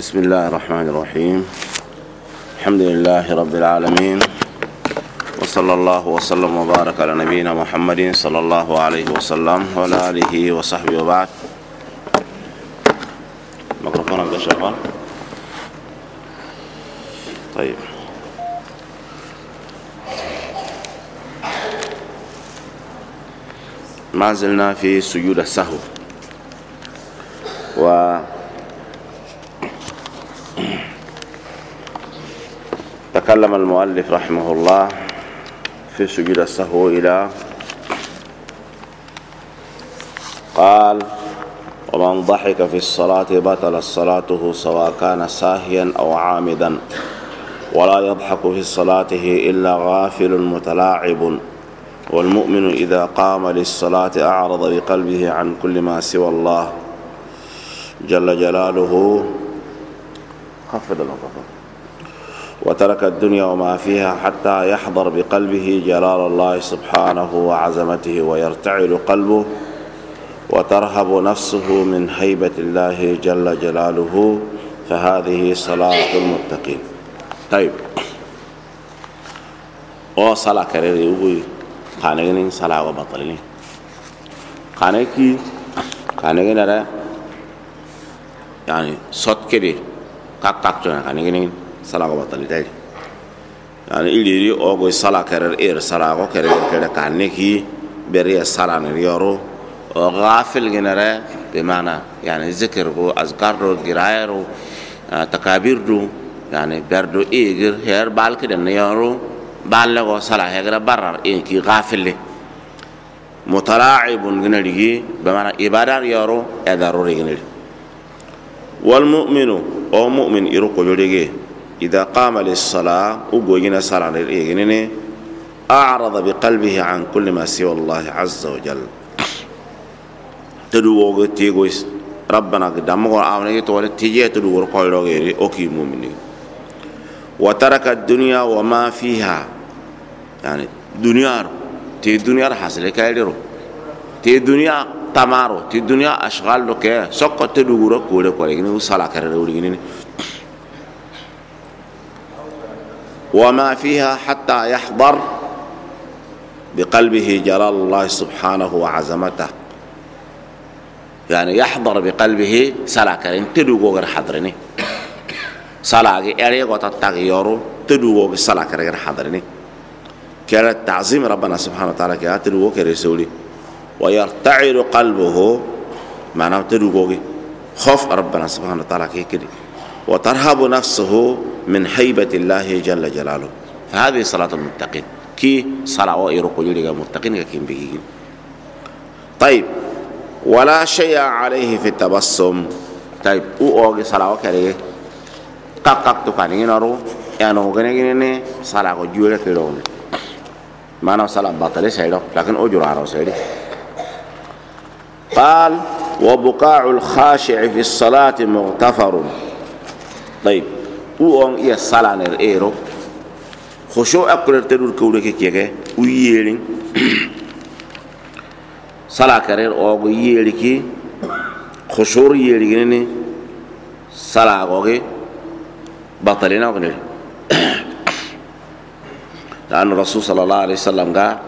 بسم الله الرحمن الرحيم. الحمد لله رب العالمين، وصلى الله وسلم وبارك على نبينا محمد صلى الله عليه وسلم وعلى آله وصحبه وبعد. ميكروفون عند شغال. طيب، ما زلنا في سجود السهو، تكلم المؤلف رحمه الله في سجود السهو إلى قال: ومن ضحك في الصلاة بطل صلاته سواء كان ساهيا أو عامدا، ولا يضحك في صلاته إلا غافل متلاعب، والمؤمن إذا قام للصلاة أعرض بقلبه عن كل ما سوى الله جل جلاله وترك الدنيا وما فيها حتى يحضر بقلبه جلال الله سبحانه وعظمته، ويرتعل قلبه وترهب نفسه من هيبة الله جل جلاله، فهذه صلاة المتقين. طيب، صلاة كريري يقول خانقين صلاة وبطلين خانقين هذا يعني صوت كده كاكتونا خانقين صلاة وبطلين يعني إليري أوغي صلاة كرير صلاة وكرير كده كانكي بري صلاة نريورو غافل جنرا بمعنى يعني ذكر أذكار غيره تكابير يعني بردو إيجر هير بالك دنيارو بالغو صلاة هير برر إنكي غافل متلاعب جنري بمعنى إبادة يارو ضروري جنري. والمؤمن أو مؤمن يروكو جوريجي إذا قام للصلاة وجوجنا صلاة الإيجنين أعرض بقلبه عن كل ما سوى الله عز وجل. تدوغ تيغويس ربنا قدامه آمنه تولد تيجي تدوغ قولوا غيري أوكي مؤمنين. وترك الدنيا وما فيها يعني دنيا حاصل كايرو تي دنيا تمارو تي دنيا أشغال لك سقط تدوغ قولوا كوريني وصلاة كرروليني وما فيها حتى يحضر بقلبه جلال الله سبحانه وعظمته، يعني يحضر بقلبه صلاة كرين تدوغو غير حضرني صلاة غير تغييرو تدوغو صلاة غير حضرني كان تعظيم ربنا سبحانه وتعالى كي تدوغو كرسولي ويرتعل قلبه معناه تدوغو خوف ربنا سبحانه وتعالى كي وترهب نفسه من هيبة الله جل جلاله، فهذه صلاة المتقين كي صلاة ويرقوا جلغا متقين كي بيجين. طيب، ولا شيء عليه في التبسم. طيب اوغي صلاه كاري كاك تكاني نارو يعني اوغني صلاه جوله كيلون ما انا صلاه باطله سيدو لكن اجر على سيدي. قال: وبقاع الخاشع في الصلاه مغتفر. طيب او يا صلاه نيرو خشوع اكل تدور كودك كيكه وييرين صلاة كرير أو يليكي خشور يليكني صلاة أوكي بطلنا أوكي لأن الرسول صلى الله عليه وسلم قال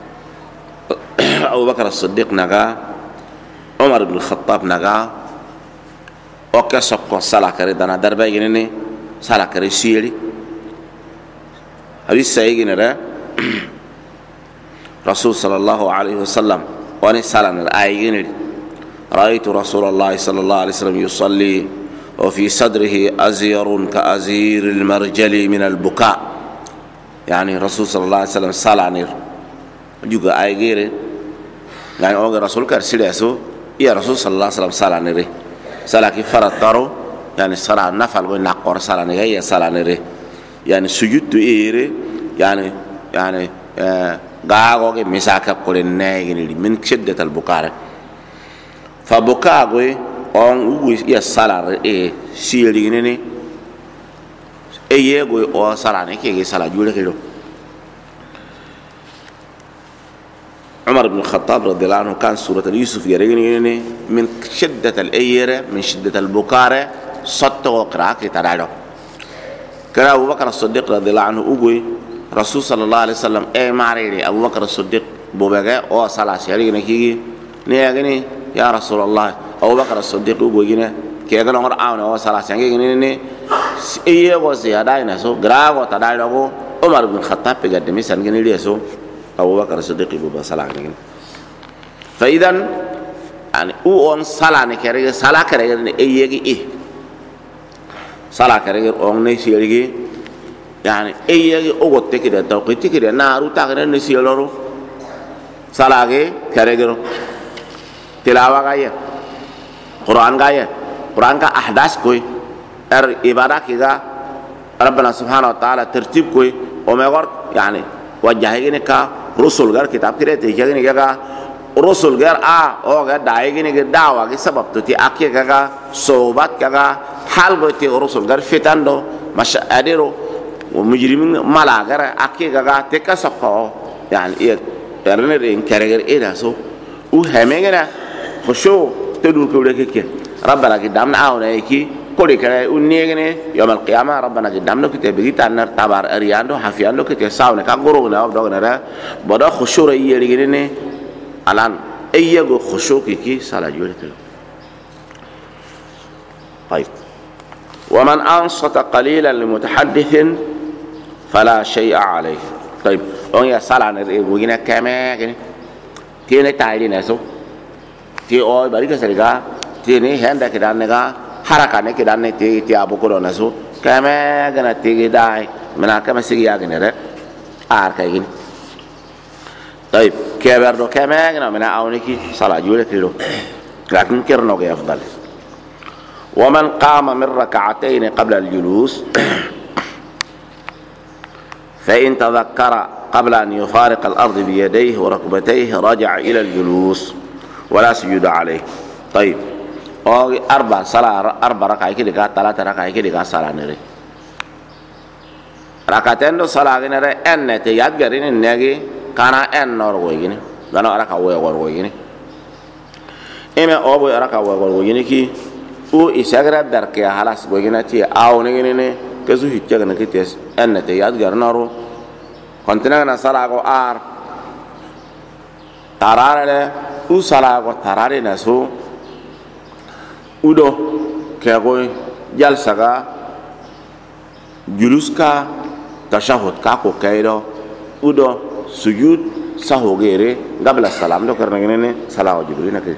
أبو بكر الصديق نقا عمر بن الخطاب نقا أوكي سبق صلاة كرير دنا دربا يجني صلاة كرير سيري هذه سيجينا ده رسول صلى الله عليه وسلم وأنا سألنا الآيين: رأيت رسول الله صلى الله عليه وسلم يصلي وفي صدره أزير كأزير المرجل من البكاء. يعني رسول صلى الله عليه وسلم سألنا juga آيين يعني أوجه رسول كرسيلسو يا رسول صلى الله عليه وسلم سألنا سألك فرد ترو يعني صلاة نفل ونقر سألنا هي سألنا يعني سجود إيري يعني غاغوغي مساكا قولناي من شدة البكاء فبكاغوي اون وغي يا صلاه سيريني ايغوي او صلاه كي صلاه جوله كيلو. عمر بن الخطاب رضي الله عنه كان سورة يوسف يريني من شدة الأيرة من شدة البكاء صدق وقراءة تدارو كرا أبو بكر الصديق رضي الله عنه أقول رسول صلى الله عليه وسلم معريني أبو بكر الصديق بوبجاء أو صلاة شريك نكيجي نيجي يا رسول الله أبو بكر الصديق أقول جينا كي أقول عمر أو صلاة شريك نيجي إيه وزيادة نسو غراغو تدارو عمر بن الخطاب بقدمي سنجني ليسو أبو بكر الصديق بوبا صلاة نيجي فإذا يعني أون صلاة نكرر صلاة كرر إيجي إيه صلاة كرر أون نسيرجي يعني إيجي أوقات كده توقيت كده نارو تاكر نسيلورو صلاة كرر تلاوة غاية قرآن غاية قرآن کا أحداث کوئی عبادة كذا ربنا سبحانه وتعالى ترتيب کوئی ومغور يعني وجهه كا رسول غير كتاب كده تيجي كذا رسول غير أو غير داعي كده دعوة كسبب تتي أكيد كذا صوبات كذا حال بتي رسول غير فتندو مش أديرو ومجرمين ملا غير أكيد كذا تكسبه يعني إيه ترنر إن كرجر إيه ده سو وهميننا خشوا تدور كودا كي ربنا قدامنا أونا يكي كل كلا ونيجنا يوم القيامة ربنا قدامنا كتير بيجي تانر تبار أرياندو حفياندو كتير ساونا كعورونا وبدونا را بدأ خشوا رأيي رجلنا الآن أيجو خشوا كي سالا جوله كله طيب ومن أنصت قليلا لمتحدث فلا شيء عليه طيب أونيا سالا نرجعنا كمان كني تيني تايلي نسو تي أوي بريك سرقة تيني هندا كده نجا حركة نكده نتي أبو كلو نسو كمان كنا تيجي داي منا كمان سيجي أجنبي كاين طيب كبردو كمان كنا منا أونيكي صلاة جولة كيلو لكن كرنو كي أفضل ومن قام من ركعتين قبل الجلوس فإن تذكر قبل أن يفارق الأرض بيديه وركبتيه رجع إلى الجلوس ولا سجود عليه طيب أربع ركعة كده 3 ركعة كده صلاة نري ركعتين دو صلاة نري أن تياد غرين النجي كان أن نور ويجيني لأنه ركعة ويجيني إما أبو ركعة ويجيني كي او إساقرا دركيا خلاص ويجينا تي أو نجيني كسو هيتشغنا كتيس أن تياد غرنارو كنتنا صلاة ترارة او صلاة ترارة نسو udo kego jalsaga juluska tashahud ka ko kaydo udo sujud sahogere qabla salam do karna ngene salawa jibril nak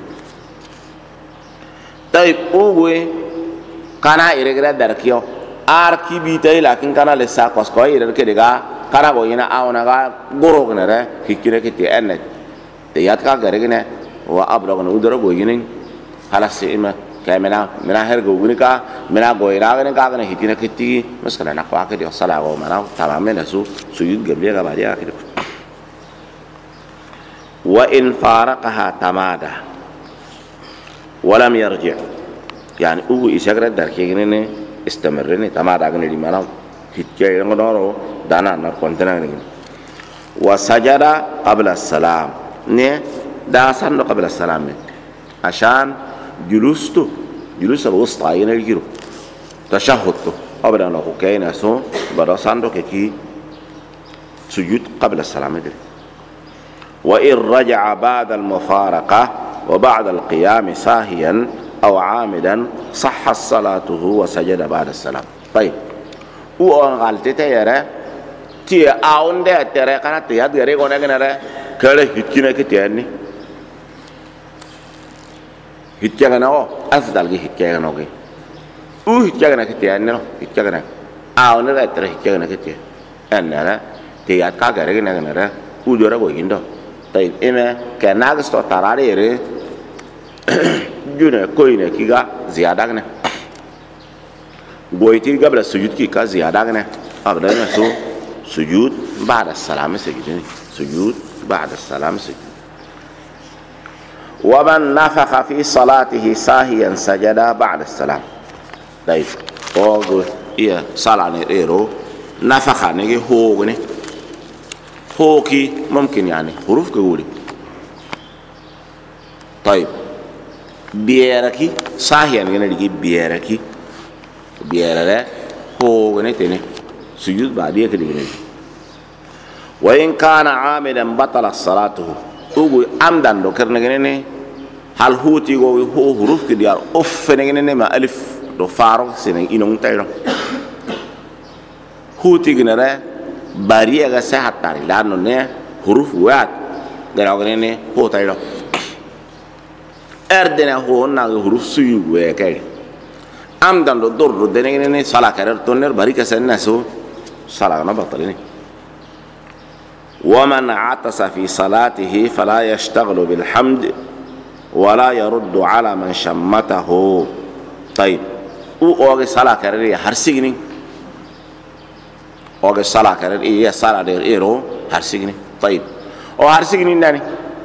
tayib uwe kana iregra darkiyo arki bi tay lakin kana le sa kos ko ire ke daga kana go ina awna ga goro gnere hikire ke ti enne te yat ka gare gne wa ablo gne udoro go yin halas ima كمنا منا هرجو بنيكا منا غويرا غنكا غن هيتينا كتي مثلا نقوا كده الصلاه ومنا تمام نسو سجود قبل بعد كده وان فارقها تمادا ولم يرجع يعني هو يشغل دركينه استمرني تمادا غن دي منا هيتي غنورو دانا نار كونتنا غن وسجد قبل السلام ني داسن قبل السلام عشان جلوس الوسطى ينجرو تشهدته قبل أن أقول كأنه سو براساندو كي سجود قبل السلام دي وإن رجع بعد المفارقة وبعد القيام ساهيا أو عامدا صح صلاته وسجد بعد السلام طيب وأن غلطة تيرا تي أون ده تيرا كنا تياد غيره كنا كنا كله هتكينا كتيرني هتجانا أو أفضل جي هتجانا أوكي هتجانا كتير أننا هتجانا أو نرى ترى هتجانا كتير أننا تيات كاغرة كنا كنا ودورا بويندو طيب إما كناغ استو تراري ري جونا كوينة كيغا زيادة كنا بويتي قبل السجود كيغا زيادة كنا أبدا نسو سجود بعد السلام سجدني سجود بعد السلام سجد ومن نفخ في صلاته ساهيا سجد بعد السلام طيب اوغ يا صلاه نيرو نفخ نيجي هوغني هوكي ممكن يعني حروف كقولي طيب بيركي ساهيا نيجي بيركي بيرلا هو غنتني سجود بعديه كده وإن كان عاملا بطل صلاته أقول أمدن لو كرنا جنني هل هو تيجوا هو حروف كديار أوف نجنني ما ألف لو فارغ سنة إنهم تيرا هو تيجنا بارية غسها تاري لأنه نه حروف وات دراو جنني هو تيرا أردنا هو ناقة حروف سيو وكذا أمدن لو دور لو دنجنني صلاة كرر تونر باري كسرنا سو صلاة ما بطلني ومن عطس في صلاته فلا يشتغل بالحمد ولا يرد على من شمته طيب اوغي صلاة كررية هرسيجني اوغي صلاة كررية صلاة دير ايرو هرسيجني طيب او هرسيجني ناني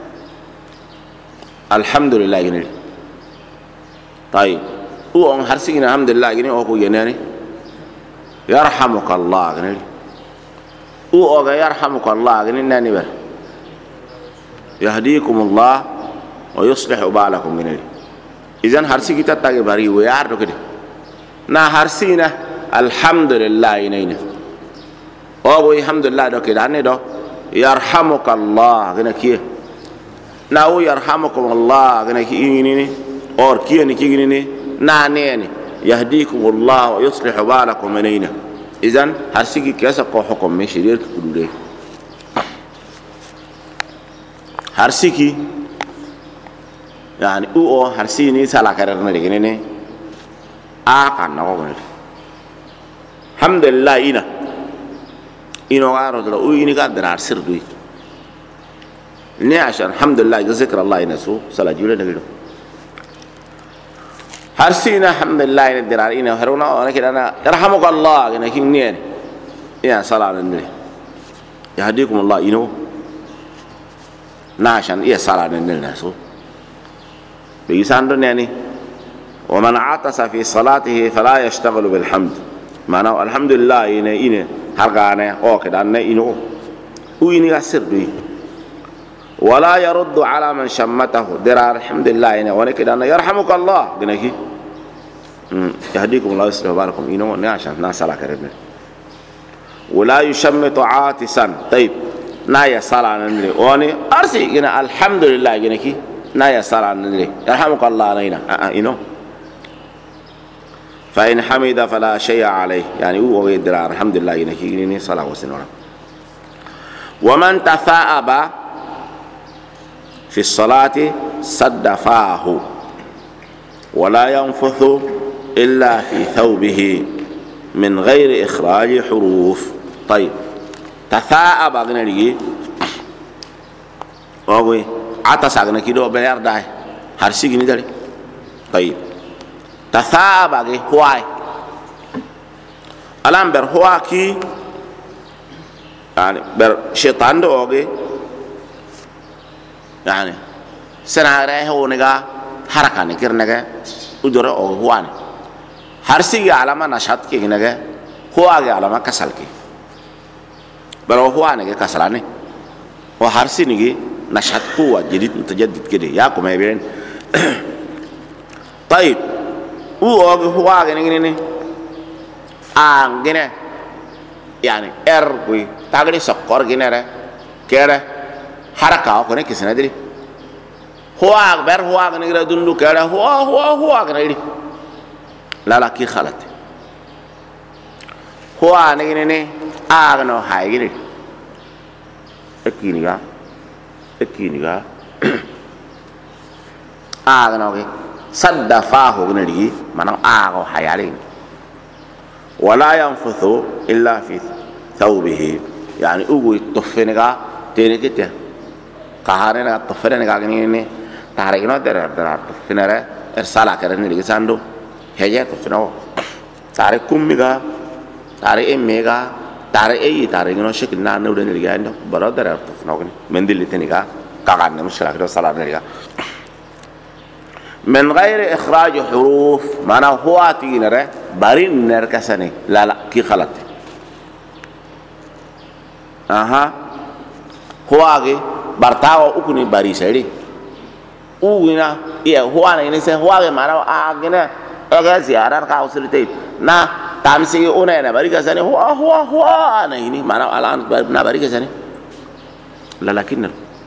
الحمد لله جنري طيب او هرسيجني الحمد لله جنري اوكو جناني يرحمك الله جنري او يرحمك الله غنينا نبر يهديكم الله ويصلح بالكم غني اذن هرسي كتا تاغي باري ويار دو كده نا هرسينا الحمد لله ينينا او الحمد لله دو كده اني دو يرحمك الله غنكي ناو يرحمكم الله غنكي ينيني اور كي نكي غنيني نا نيني يهديكم الله ويصلح بالكم غنينا إذن هرسيكي كيسا قو حكم من شرير كدولي هرسيكي يعني او هرسيني سالا كررنا لغنيني آقا نغو غنيني الحمد لله إنا غارو دلو او إني قادر عرسر دوي لني عشان الحمد لله ذكر الله ينسو سالا جولة نغيرو هرسينا الحمد لله ندير علينا وهرونا وانا كده انا يرحمك الله انا كينين يا صلاه على النبي يهديكم الله ينو ناشن يا صلاه على النبي ناسو بيساندو يعني ومن عطس في صلاته فلا يشتغل بالحمد معناه الحمد لله إن هرغانا او كده انا ينو ويني اسر دوي ولا يرد على من شمته درار الحمد لله إنه وانا كده أنا يرحمك الله جنكي يهديكم الله يصلح بالكم إنه عشان ناس على كرنا ولا يشمت عاطسا طيب نايا صلاة نندري واني أرسي جنا الحمد لله جنكي نايا صلاة نندري يرحمك الله علينا إنه فإن حمد فلا شيء عليه يعني هو درار الحمد لله جنكي جنني صلاة وسنورا ومن تثاءب في الصلاة سد فاه ولا ينفث إلا في ثوبه من غير إخراج حروف طيب تثاءب أغنى أوي عطس أغنى كيدو بليار داي هرسيك ندري طيب تثاءب أغنى هواي الآن بر هواكي يعني بر شيطان دو أوي يعني سنعراه هو نجا حركة نكير نجا ودرا أو هواني هرسي علامة نشاط كي نجا هو أجي علامة كسل كي برا هو نجا كسلاني هو هرسي نجي نشاط قوة جديد متجدد كده يا كم يبين طيب هو أجي نجي جنة يعني إربي تاجري سكر جنة كده حركة أو كنا كيسنا دري هو أكبر هو أغنى غير دندو كذا هو أغنى غير لا كي خالد هو أغنى غير أغنى هاي غير أكينيكا أغنى غير صد فاه غنى غير مانو أغنى هاي عليه ولا ينفث إلا في ثوبه يعني أقول تفنيكا تينيكته كهارنا تفرنا كأني تهارينا درار تفرنا إرسالا كرني لقي ساندو هجة تفرنا تاري كوميكا تاري إميكا تاري أي تاري كنا شكلنا نودن لقي عنده برا درار تفرنا كني من دل تنيكا كأني مشكلة كده سالا نلقي من غير إخراج حروف معناه هو تيجينا بارين نركسني لا كي خلط هو أجي برتاو أكوني باريسيري وينا هو أنا إنسان هو أجي معنا أجينا أجي زيارة كاوسرتي na tamsi una na bari ka sani huwa na ini mana alan na bari ka sani lalakin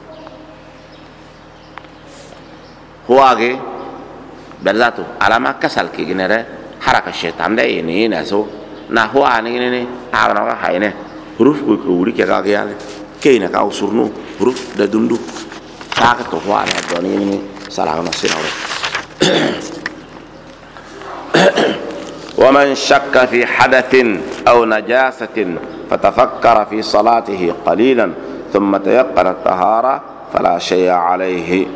huwa ge berzatu alama kasal ki ginere haraka shaitan da ini na so na huwa ni ni agna ka haine huruf ko wuri ke ga yale keina ka usurnu huruf da dundu saka to huwa na do ni sala na sinawo ومن شك في حدث أو نجاسة فتفكر في صلاته قليلا ثم تيقن الطهارة فلا شيء عليه.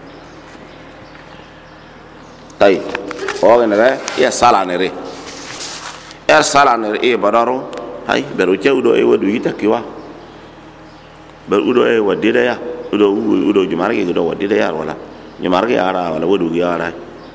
طيب وغنى يا صلاة نري يا صلاة نري بدارو هاي بروجا ودو ودو يتكوا بودو وديدا يا ودو جمارك ودو وديدا يا ولا جمارك يا ولا ودو يا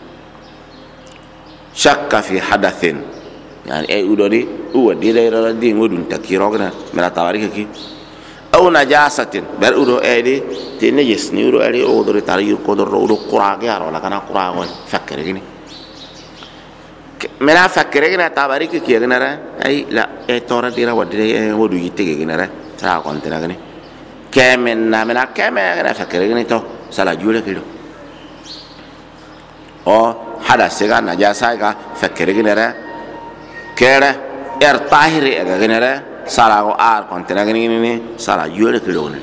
شك في حدث يعني اي ودوري هو دي لا دي ودون تكيروغنا من التواريخ كي او نجاسه بل ودو اي دي تنجس ني ودو اي ودوري تاريخ قدر ودو قراغ يا ولا كان قراغ فكر غني من فكر غنا تباريخ كي غنا اي لا اي تورا دي لا ودي ودو يتي غنا تا كونتنا غني كمن من كمن فكر غني تو سلا جوله كيلو او hada sega najasa ga fakere ginere kere tahiri ga ginere sala go ar kontena gini sala yure kilone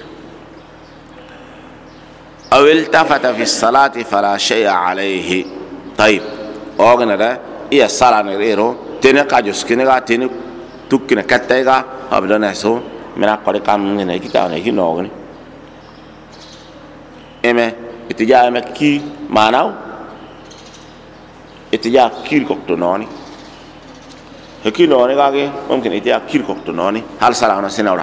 aw iltafata fi salati fala shay'a alayhi. طيب o ginere iya sala ne ero tene ka joskine ga tene tukkine katta ga abdana so mena qore kam ne kita ne ki no gni eme itija eme ki manaw اتجاه كير كوكتونوني هكي نوني كاغي ممكن اتجاه كير كوكتونوني هل سلانا سينورا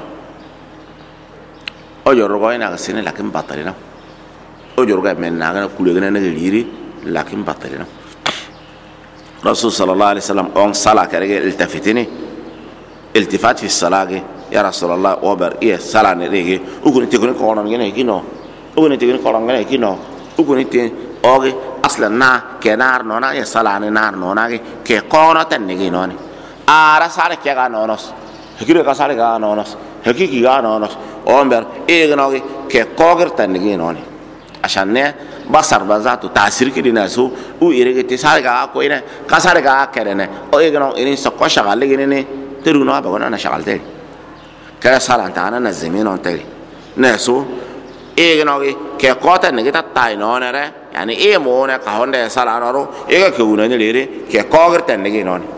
اوجورغوي ناغ سين لكن بطلنا اوجورغا من ناغ كولغنا نغيري لكن بطلنا رسول صلى الله عليه وسلم اون صلاه كرجه التفتني التفات في الصلاه يا رسول الله وبر ايه صلاه نريغي وكنت تكون كونن غني كينو وكنت تكون كونن غني كينو وكنت اوغي اصلا نا كنار نونا يا صلاني نار نونا كي قونا تنغي نوني ارا سالك يا نونس هكيرو كسالك يا نونس هكيكي يا نونس اومبر ايغنوغي كي قوغر تنغي نوني عشان نه بصر بذاته تاثير كدي ناسو او ايرغتي سالك كوينه كسالك كرنه او ايغنو اني سكو شغال لغيني ترونو بغنا انا شغالتي كلا سالانتا انا نزمين اونتي ناسو ايغنوغي كي قوتا نغيتا تاي نونره يعني ايه مونا كهوندا سالانورو ايغا كونا نليري كي كوغر تنغي نوني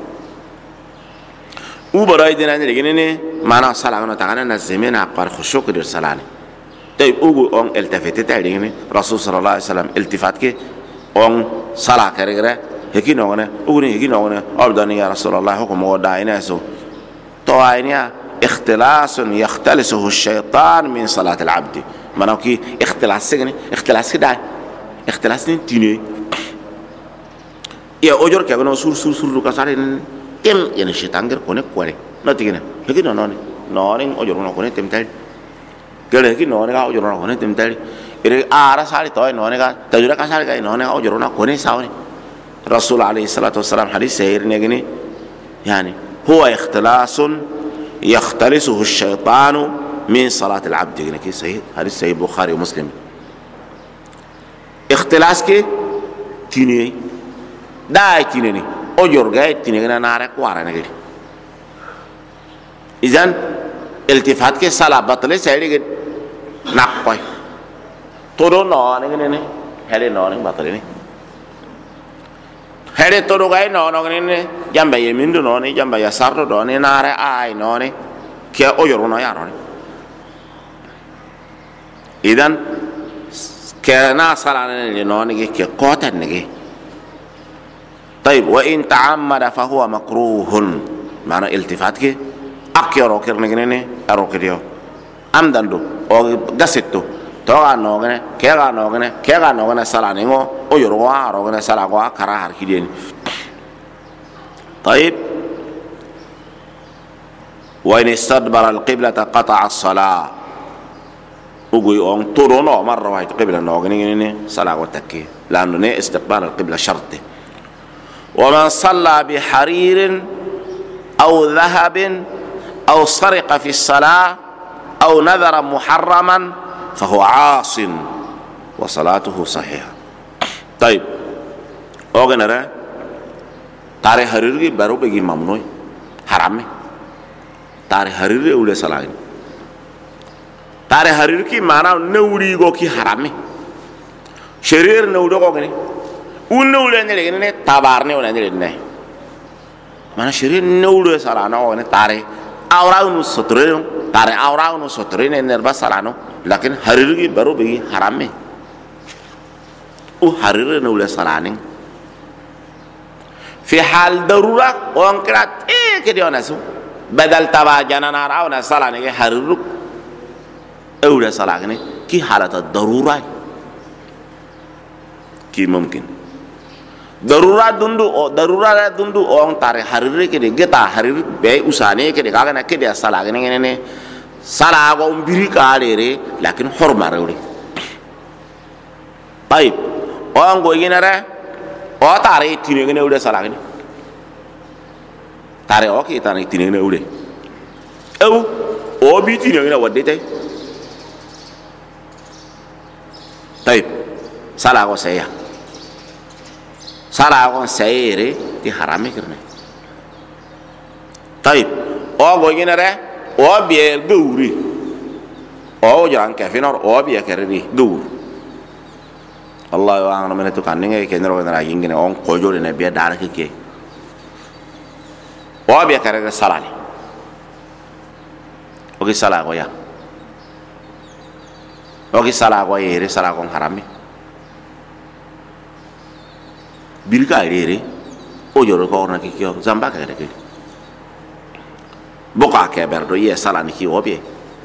او براي دينا نليغيني مانا سالانو تاغانا نزمين اقبار خشوع كدير سالاني. طيب او اون التفت تاغيني رسول صلى الله عليه وسلم التفات كي اون سالا كرغره هكي نوغنا اوغني هكي نوغنا ابداني يا رسول الله حكم ودايناسو توانيا اختلاس يختلسه الشيطان من صلاة العبد مناكي اختلاس سجني اختلاس كده اختلاس نتيني يا أجر كأنه سور كسرين تم يعني الشيطان غير كونه كواري نتيجة هكذا نوني أجرنا كونه تم تالي كله هكذا نوني كا أجرنا كونه تم تالي إذا آرا سالي توي نوني كا تجربة كسر كا نوني كا أجرنا كونه ساوني. رسول عليه الصلاة والسلام حديث سهير نجني يعني هو اختلاس يختلسه الشيطان من صلاة العبد يعني كي صحيح حديث صحيح البخاري ومسلم. اختلاس كي تيني داي تيني أجر جاي تيني كنا نارك وارنا كده. إذن التفات كي صلاة بطلة سهير كده نقوي تورو نواني كده هذي نواني بطلة هذي تورو جاي نواني كده جنب يمين دو نواني جنب يسار دو نواني نارك آي نواني كي أجرنا ياروني. إذن كنا صلاة لنوني كي قوتا نجي. طيب وإن تعمد فهو مكروه معنى التفات كي أكي روكر نجني أروكريو أمدندو أو غسيتو توغا نوغني كيغا نوغني صلاة نيغو أو يروغا روغني صلاة غوا كراهر كيدين. طيب وإن استدبر القبلة قطع الصلاة وقوي أن ترونا مرة واحدة قبلة نوغني صلاة وتكي لأنه استقبال القبلة شرط. ومن صلى بحرير أو ذهب أو سرق في الصلاة أو نذر محرما فهو عاص وصلاته صحيحة. طيب أوغنرا تاري حرير بارو بيجي ممنوع حرامي تاري حرير أولى صلاة تاري حرير كي مانا نوري غو كي حرامي شرير نوري غو كني ونولي نلقي تبارني ولا نلقي mana shiri newlo salano ne tare awraunu sotreno tare awraunu sotrene nerba salano lakin hariri baru bagi harame hariri newlo salani fi hal darura on krat kedi onasu badal tabajana narawna salani ke hariru ewlo salani ki halata darura ki mumkin darura dundu on tare harire ke de geta harire be usane ke de kaga na ke de sala ne sala go mbiri ka rere lakin horma rewre bay on go yinare o tare tine ne ude sala ne tare o ki tane tine ne ude o bi tine ne wadde tay tay sala go saya sala kon sayere ti harame kirne tayib o go ginare o bier gawri o jan ka finor o bier kerri gawr Allah wa angna menetu kaninge kenro na yingine on ko jore ne bier dara ke o bier kerri salani o gi sala go ya o gi sala go yere sala kon harame birka rere o joro ko na ki kyo zamba ka reke boka ke berdo ye sala ni ki obie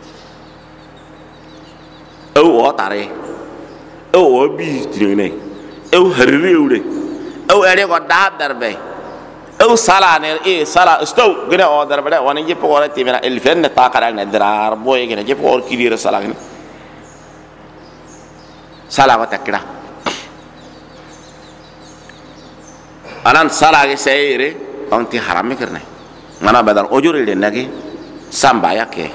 o tare o bi trine o harire ure o ere ko da darbe o sala ne sala sto gene o darbe woni je ko rati mena el fenne ta kala ne drar boye gene je ko ki dire sala gene sala ko takira anan sala ge sayre on ti haram kirne mana badal ojuri le nagi samba yake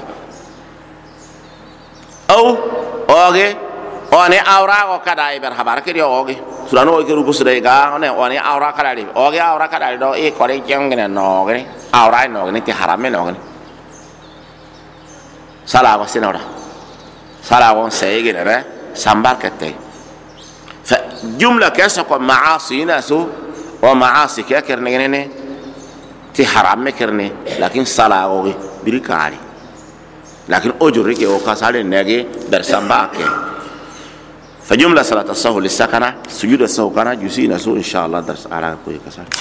oge one awra o kada iber habar ke oge surano ke ruku sudai ga one awra kada li oge awra kada do e kore jeng ne no ge awra no ge ti haram no ge sala ko sinora sala ko sayge ne sambar kete fa jumla kasa ko maasi nasu ومعاصي كأكر نجنة تي حرام مكرنة لكن صلاة أوغي بريكاري لكن أجرك أو كسر النجى برسامباك فجملة صلاة الصلاة للسكنة سجود الصلاة كنا جزء نسو إن شاء الله درس على كوي كسر